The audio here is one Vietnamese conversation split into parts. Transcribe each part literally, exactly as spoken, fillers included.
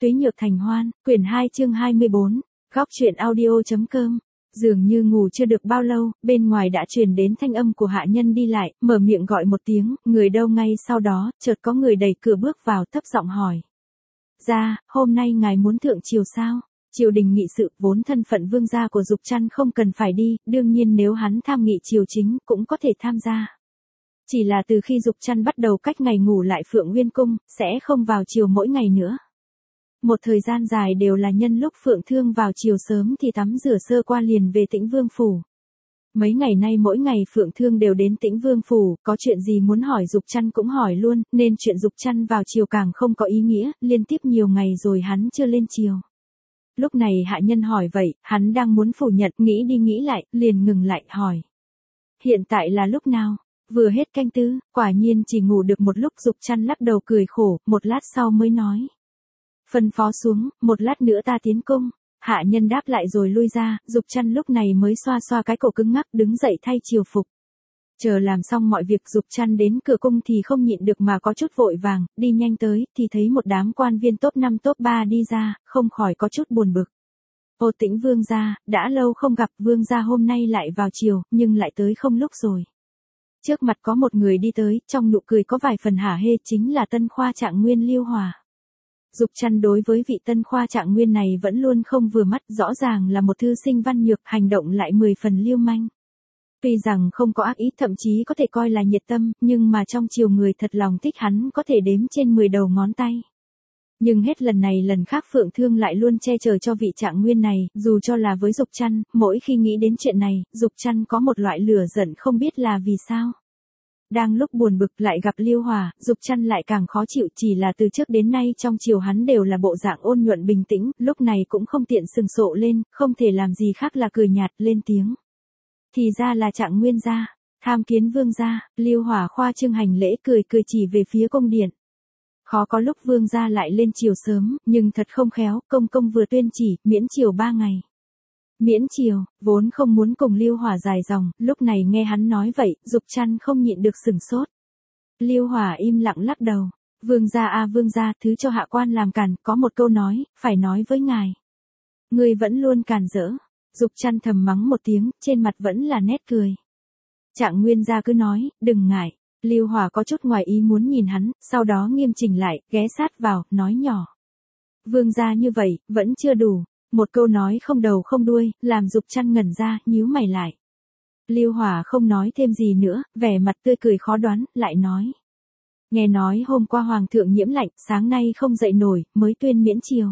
Túy Nhược Thành Hoan, quyển hai chương hai mươi bốn, góc truyện audio.com. Dường như ngủ chưa được bao lâu, bên ngoài đã truyền đến thanh âm của hạ nhân đi lại, mở miệng gọi một tiếng, người đâu ngay sau đó, chợt có người đẩy cửa bước vào thấp giọng hỏi. Ra, hôm nay ngài muốn thượng triều sao? Triều đình nghị sự, vốn thân phận vương gia của Dục Trăn không cần phải đi, đương nhiên nếu hắn tham nghị triều chính, cũng có thể tham gia. Chỉ là từ khi Dục Trăn bắt đầu cách ngày ngủ lại Phượng Nguyên Cung, sẽ không vào triều mỗi ngày nữa. Một thời gian dài đều là nhân lúc Phượng Thương vào chiều sớm thì tắm rửa sơ qua liền về Tĩnh Vương Phủ. Mấy ngày nay mỗi ngày Phượng Thương đều đến Tĩnh Vương Phủ, có chuyện gì muốn hỏi Dục Trăn cũng hỏi luôn, nên chuyện Dục Trăn vào chiều càng không có ý nghĩa, liên tiếp nhiều ngày rồi hắn chưa lên chiều. Lúc này hạ nhân hỏi vậy, hắn đang muốn phủ nhận, nghĩ đi nghĩ lại, liền ngừng lại, hỏi. Hiện tại là lúc nào? Vừa hết canh tư, quả nhiên chỉ ngủ được một lúc. Dục Trăn lắc đầu cười khổ, một lát sau mới nói. Phân phó xuống, một lát nữa ta tiến cung. Hạ nhân đáp lại rồi lui ra, Dục Trăn lúc này mới xoa xoa cái cổ cứng ngắc đứng dậy thay triều phục. Chờ làm xong mọi việc Dục Trăn đến cửa cung thì không nhịn được mà có chút vội vàng, đi nhanh tới, thì thấy một đám quan viên top năm top ba đi ra, không khỏi có chút buồn bực. Ô Tĩnh vương gia, đã lâu không gặp, vương gia hôm nay lại vào triều, nhưng lại tới không lúc rồi. Trước mặt có một người đi tới, trong nụ cười có vài phần hả hê, chính là Tân Khoa Trạng Nguyên Liêu Hòa. Dục Trăn đối với vị Tân Khoa Trạng Nguyên này vẫn luôn không vừa mắt, rõ ràng là một thư sinh văn nhược, hành động lại mười phần liêu manh. Tuy rằng không có ác ý, thậm chí có thể coi là nhiệt tâm, nhưng mà trong triều người thật lòng thích hắn có thể đếm trên mười đầu ngón tay. Nhưng hết lần này lần khác Phượng Thương lại luôn che chở cho vị Trạng Nguyên này, dù cho là với Dục Trăn, mỗi khi nghĩ đến chuyện này, Dục Trăn có một loại lửa giận không biết là vì sao. Đang lúc buồn bực lại gặp Liêu Hòa, Dục Trăn lại càng khó chịu, chỉ là từ trước đến nay trong triều hắn đều là bộ dạng ôn nhuận bình tĩnh, lúc này cũng không tiện sừng sộ lên, không thể làm gì khác là cười nhạt lên tiếng. Thì ra là Trạng Nguyên gia, tham kiến vương gia. Liêu Hòa khoa trương hành lễ cười cười chỉ về phía cung điện. Khó có lúc vương gia lại lên triều sớm, nhưng thật không khéo, công công vừa tuyên chỉ, miễn triều ba ngày. Miễn triều, vốn không muốn cùng Liêu Hòa dài dòng, lúc này nghe hắn nói vậy, Dục Trăn không nhịn được sửng sốt. Liêu Hòa im lặng lắc đầu. Vương gia a à, vương gia, thứ cho hạ quan làm càn, có một câu nói, phải nói với ngài. Người vẫn luôn càn rỡ. Dục Trăn thầm mắng một tiếng, trên mặt vẫn là nét cười. Trạng Nguyên gia cứ nói, đừng ngại. Liêu Hòa có chút ngoài ý muốn nhìn hắn, sau đó nghiêm chỉnh lại, ghé sát vào, nói nhỏ. Vương gia như vậy, vẫn chưa đủ. Một câu nói không đầu không đuôi, làm Dục Trăn ngẩn ra, nhíu mày lại. Liêu Hòa không nói thêm gì nữa, vẻ mặt tươi cười khó đoán, lại nói. Nghe nói hôm qua hoàng thượng nhiễm lạnh, sáng nay không dậy nổi, mới tuyên miễn triều.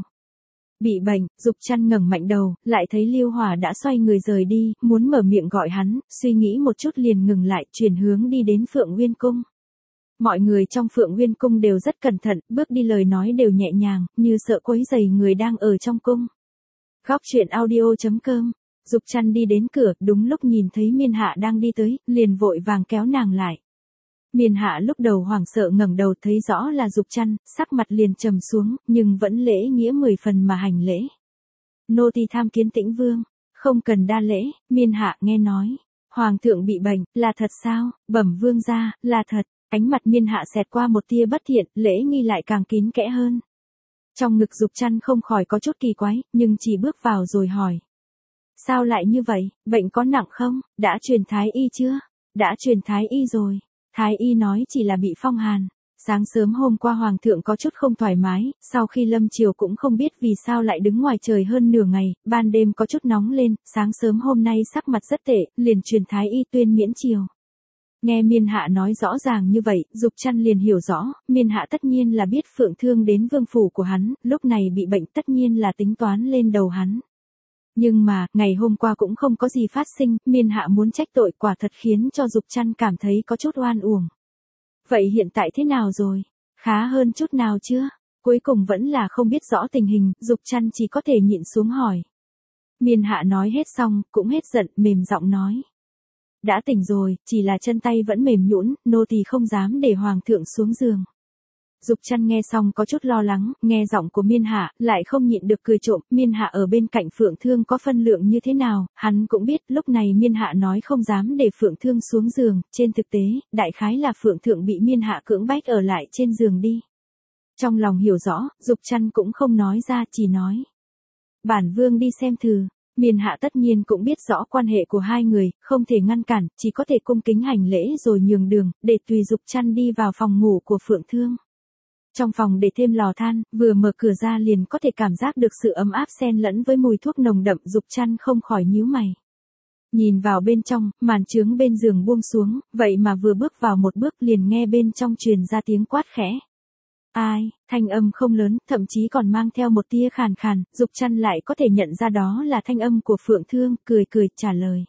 Bị bệnh, Dục Trăn ngẩng mạnh đầu, lại thấy Liêu Hòa đã xoay người rời đi, muốn mở miệng gọi hắn, suy nghĩ một chút liền ngừng lại, chuyển hướng đi đến Phượng Nguyên Cung. Mọi người trong Phượng Nguyên Cung đều rất cẩn thận, bước đi lời nói đều nhẹ nhàng, như sợ quấy rầy người đang ở trong cung. Góc truyện audio.com. Dục Trăn đi đến cửa, đúng lúc nhìn thấy Miên Hạ đang đi tới, liền vội vàng kéo nàng lại. Miên Hạ lúc đầu hoảng sợ ngẩng đầu thấy rõ là Dục Trăn, sắc mặt liền trầm xuống, nhưng vẫn lễ nghĩa mười phần mà hành lễ. Nô tỳ tham kiến Tĩnh vương. Không cần đa lễ. Miên Hạ nghe nói. Hoàng thượng bị bệnh, là thật sao? Bẩm vương gia, là thật. Ánh mặt Miên Hạ xẹt qua một tia bất thiện, lễ nghi lại càng kín kẽ hơn. Trong ngực Dục Trăn không khỏi có chút kỳ quái, nhưng chỉ bước vào rồi hỏi. Sao lại như vậy, bệnh có nặng không, đã truyền thái y chưa? Đã truyền thái y rồi. Thái y nói chỉ là bị phong hàn. Sáng sớm hôm qua hoàng thượng có chút không thoải mái, sau khi lâm triều cũng không biết vì sao lại đứng ngoài trời hơn nửa ngày, ban đêm có chút nóng lên, sáng sớm hôm nay sắc mặt rất tệ, liền truyền thái y tuyên miễn triều. Nghe Miên Hạ nói rõ ràng như vậy, Dục Trăn liền hiểu rõ, Miên Hạ tất nhiên là biết Phượng Thương đến vương phủ của hắn, lúc này bị bệnh tất nhiên là tính toán lên đầu hắn. Nhưng mà, ngày hôm qua cũng không có gì phát sinh, Miên Hạ muốn trách tội quả thật khiến cho Dục Trăn cảm thấy có chút oan uổng. Vậy hiện tại thế nào rồi? Khá hơn chút nào chưa? Cuối cùng vẫn là không biết rõ tình hình, Dục Trăn chỉ có thể nhịn xuống hỏi. Miên Hạ nói hết xong, cũng hết giận, mềm giọng nói. Đã tỉnh rồi, chỉ là chân tay vẫn mềm nhũn, nô tỳ không dám để hoàng thượng xuống giường. Dục Trăn nghe xong có chút lo lắng, nghe giọng của Miên Hạ, lại không nhịn được cười trộm, Miên Hạ ở bên cạnh Phượng Thương có phân lượng như thế nào, hắn cũng biết, lúc này Miên Hạ nói không dám để Phượng Thương xuống giường, trên thực tế, đại khái là Phượng Thượng bị Miên Hạ cưỡng bách ở lại trên giường đi. Trong lòng hiểu rõ, Dục Trăn cũng không nói ra, chỉ nói. Bản vương đi xem thử. Miên Hạ tất nhiên cũng biết rõ quan hệ của hai người, không thể ngăn cản, chỉ có thể cung kính hành lễ rồi nhường đường, để tùy Dục Trăn đi vào phòng ngủ của Phượng Thương. Trong phòng để thêm lò than, vừa mở cửa ra liền có thể cảm giác được sự ấm áp xen lẫn với mùi thuốc nồng đậm, Dục Trăn không khỏi nhíu mày. Nhìn vào bên trong, màn trướng bên giường buông xuống, vậy mà vừa bước vào một bước liền nghe bên trong truyền ra tiếng quát khẽ. Ai, thanh âm không lớn, thậm chí còn mang theo một tia khàn khàn, Dục Trăn lại có thể nhận ra đó là thanh âm của Phượng Thương, cười cười trả lời.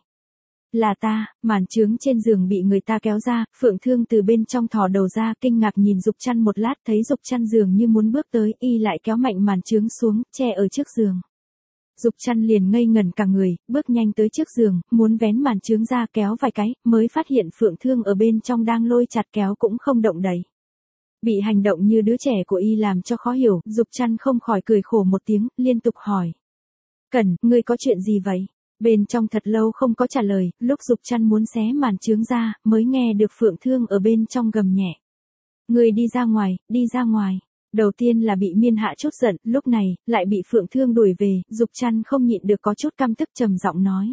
Là ta. Màn trướng trên giường bị người ta kéo ra, Phượng Thương từ bên trong thò đầu ra, kinh ngạc nhìn Dục Trăn một lát, thấy Dục Trăn dường như muốn bước tới, y lại kéo mạnh màn trướng xuống, che ở trước giường. Dục Trăn liền ngây ngẩn cả người, bước nhanh tới trước giường, muốn vén màn trướng ra kéo vài cái, mới phát hiện Phượng Thương ở bên trong đang lôi chặt kéo cũng không động đậy. Bị hành động như đứa trẻ của y làm cho khó hiểu, Dục Trăn không khỏi cười khổ một tiếng, liên tục hỏi. Cẩn, ngươi có chuyện gì vậy? Bên trong thật lâu không có trả lời, lúc Dục Trăn muốn xé màn trướng ra, mới nghe được Phượng Thương ở bên trong gầm nhẹ. Ngươi đi ra ngoài, đi ra ngoài. Đầu tiên là bị Miên Hạ chút giận, lúc này, lại bị Phượng Thương đuổi về, Dục Trăn không nhịn được có chút căm tức trầm giọng nói.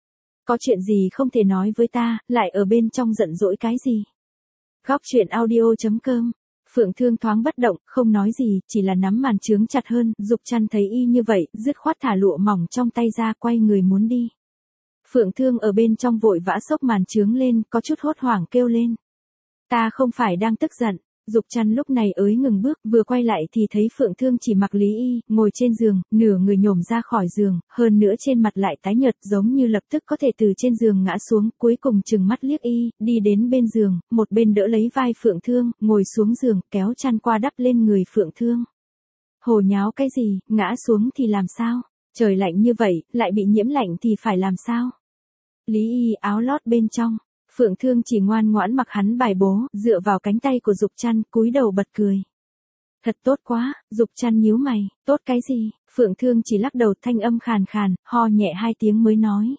Có chuyện gì không thể nói với ta, lại ở bên trong giận dỗi cái gì? Góc truyện audio chấm com. Phượng Thương thoáng bất động, không nói gì, chỉ là nắm màn trướng chặt hơn, Dục Trăn thấy y như vậy, dứt khoát thả lụa mỏng trong tay ra, quay người muốn đi. Phượng Thương ở bên trong vội vã xốc màn trướng lên, có chút hốt hoảng kêu lên. Ta không phải đang tức giận. Dục Trăn lúc này ới ngừng bước, vừa quay lại thì thấy Phượng Thương chỉ mặc lý y, ngồi trên giường, nửa người nhổm ra khỏi giường, hơn nữa trên mặt lại tái nhợt giống như lập tức có thể từ trên giường ngã xuống, cuối cùng chừng mắt liếc y, đi đến bên giường, một bên đỡ lấy vai Phượng Thương, ngồi xuống giường, kéo chăn qua đắp lên người Phượng Thương. Hồ nháo cái gì, ngã xuống thì làm sao? Trời lạnh như vậy, lại bị nhiễm lạnh thì phải làm sao? Lý y áo lót bên trong. Phượng Thương chỉ ngoan ngoãn mặc hắn bài bố, dựa vào cánh tay của Dục Trăn, cúi đầu bật cười. Thật tốt quá, Dục Trăn nhíu mày, tốt cái gì? Phượng Thương chỉ lắc đầu, thanh âm khàn khàn, ho nhẹ hai tiếng mới nói.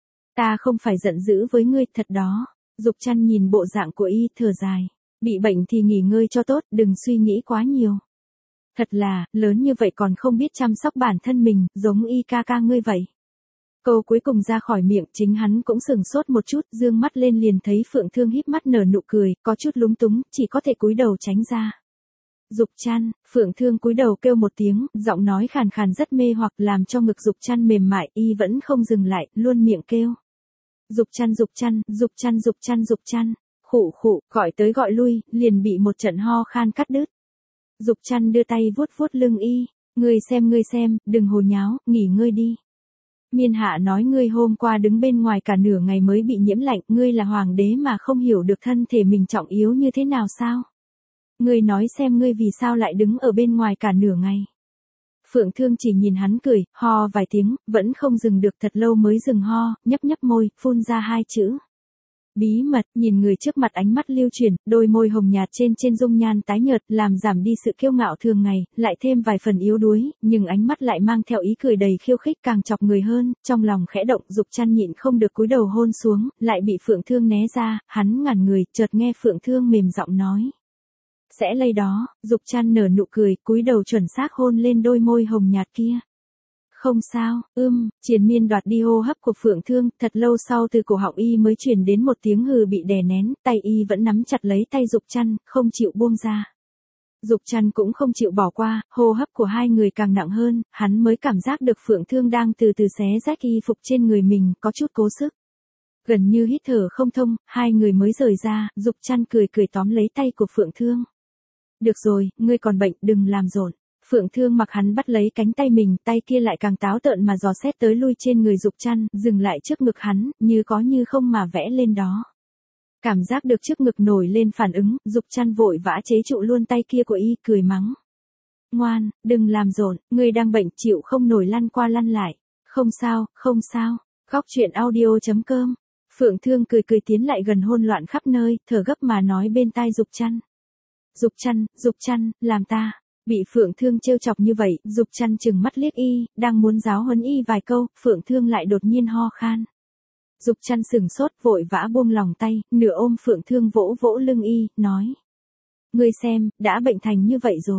Ta không phải giận dữ với ngươi, thật đó. Dục Trăn nhìn bộ dạng của y, thở dài. Bị bệnh thì nghỉ ngơi cho tốt, đừng suy nghĩ quá nhiều. Thật là, lớn như vậy còn không biết chăm sóc bản thân mình, giống y ca ca ngươi vậy. Câu cuối cùng ra khỏi miệng, chính hắn cũng sừng sốt một chút, dương mắt lên liền thấy Phượng Thương híp mắt nở nụ cười, có chút lúng túng, chỉ có thể cúi đầu tránh ra. Dục Trăn, Phượng Thương cúi đầu kêu một tiếng, giọng nói khàn khàn rất mê hoặc, làm cho ngực Dục Trăn mềm mại, y vẫn không dừng lại, luôn miệng kêu. Dục Trăn, Dục Trăn, Dục Trăn, Dục Trăn, Dục Trăn, khụ khụ, gọi tới gọi lui, liền bị một trận ho khan cắt đứt. Dục Trăn đưa tay vuốt vuốt lưng y, ngươi xem ngươi xem, đừng hồ nháo, nghỉ ngơi đi. Miên Hạ nói ngươi hôm qua đứng bên ngoài cả nửa ngày mới bị nhiễm lạnh, ngươi là hoàng đế mà không hiểu được thân thể mình trọng yếu như thế nào sao? Ngươi nói xem ngươi vì sao lại đứng ở bên ngoài cả nửa ngày. Phượng Thương chỉ nhìn hắn cười, ho vài tiếng, vẫn không dừng được, thật lâu mới dừng ho, nhấp nhấp môi, phun ra hai chữ. Bí mật. Nhìn người trước mặt ánh mắt lưu chuyển, đôi môi hồng nhạt trên trên dung nhan tái nhợt, làm giảm đi sự kiêu ngạo thường ngày, lại thêm vài phần yếu đuối, nhưng ánh mắt lại mang theo ý cười đầy khiêu khích, càng chọc người hơn, trong lòng khẽ động, Dục Trăn nhịn không được cúi đầu hôn xuống, lại bị Phượng Thương né ra, hắn ngẩn người, chợt nghe Phượng Thương mềm giọng nói. Sẽ lây đó. Dục Trăn nở nụ cười, cúi đầu chuẩn xác hôn lên đôi môi hồng nhạt kia. Không sao, ưm, triền miên đoạt đi hô hấp của Phượng Thương, thật lâu sau từ cổ họng y mới truyền đến một tiếng hừ bị đè nén, tay y vẫn nắm chặt lấy tay Dục Trăn, không chịu buông ra. Dục Trăn cũng không chịu bỏ qua, hô hấp của hai người càng nặng hơn, hắn mới cảm giác được Phượng Thương đang từ từ xé rách y phục trên người mình, có chút cố sức. Gần như hít thở không thông, hai người mới rời ra, Dục Trăn cười cười tóm lấy tay của Phượng Thương. Được rồi, ngươi còn bệnh, đừng làm rộn. Phượng Thương mặc hắn bắt lấy cánh tay mình, tay kia lại càng táo tợn mà dò xét tới lui trên người Dục Trăn, dừng lại trước ngực hắn, như có như không mà vẽ lên đó. Cảm giác được trước ngực nổi lên phản ứng, Dục Trăn vội vã chế trụ luôn tay kia của y, cười mắng. Ngoan, đừng làm rộn, ngươi đang bệnh chịu không nổi lăn qua lăn lại. Không sao, không sao. Góc truyện audio chấm com. Phượng Thương cười cười tiến lại gần, hôn loạn khắp nơi, thở gấp mà nói bên tai Dục Trăn. Dục Trăn, Dục Trăn, làm ta. Bị Phượng Thương trêu chọc như vậy, Dục Trăn chừng mắt liếc y, đang muốn giáo huấn y vài câu, Phượng Thương lại đột nhiên ho khan. Dục Trăn sừng sốt, vội vã buông lòng tay, nửa ôm Phượng Thương vỗ vỗ lưng y, nói. Ngươi xem, đã bệnh thành như vậy rồi.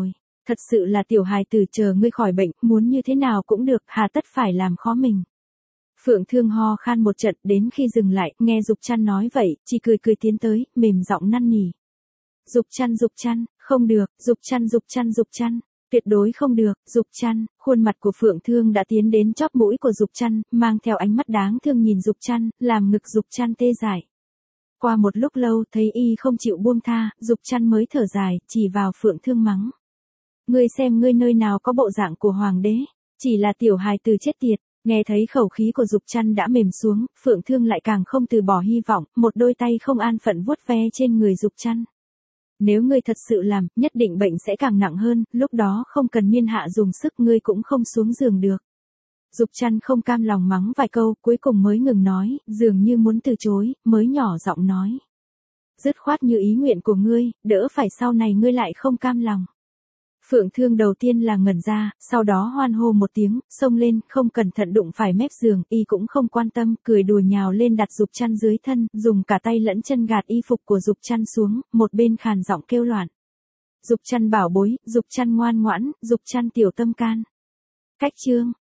Thật sự là tiểu hài tử, chờ ngươi khỏi bệnh, muốn như thế nào cũng được, hà tất phải làm khó mình. Phượng Thương ho khan một trận, đến khi dừng lại, nghe Dục Trăn nói vậy, chỉ cười cười tiến tới, mềm giọng năn nỉ. Dục Trăn, Dục Trăn, không được, Dục Trăn, Dục Trăn, Dục Trăn, tuyệt đối không được, Dục Trăn. Khuôn mặt của Phượng Thương đã tiến đến chóp mũi của Dục Trăn, mang theo ánh mắt đáng thương nhìn Dục Trăn, làm ngực Dục Trăn tê dại. Qua một lúc lâu, thấy y không chịu buông tha, Dục Trăn mới thở dài, chỉ vào Phượng Thương mắng. Ngươi xem ngươi nơi nào có bộ dạng của hoàng đế, chỉ là tiểu hài tử chết tiệt. Nghe thấy khẩu khí của Dục Trăn đã mềm xuống, Phượng Thương lại càng không từ bỏ hy vọng, một đôi tay không an phận vuốt ve trên người Dục Trăn. Nếu ngươi thật sự làm, nhất định bệnh sẽ càng nặng hơn, lúc đó không cần miên hạ dùng sức ngươi cũng không xuống giường được. Dục Trăn không cam lòng mắng vài câu, cuối cùng mới ngừng nói, dường như muốn từ chối, mới nhỏ giọng nói. Dứt khoát như ý nguyện của ngươi, đỡ phải sau này ngươi lại không cam lòng. Phượng Thương đầu tiên là ngẩn ra, sau đó hoan hô một tiếng, xông lên, không cẩn thận đụng phải mép giường, y cũng không quan tâm, cười đùa nhào lên đặt Dục Trăn dưới thân, dùng cả tay lẫn chân gạt y phục của Dục Trăn xuống, một bên khàn giọng kêu loạn. Dục Trăn bảo bối, Dục Trăn ngoan ngoãn, Dục Trăn tiểu tâm can. Cách chương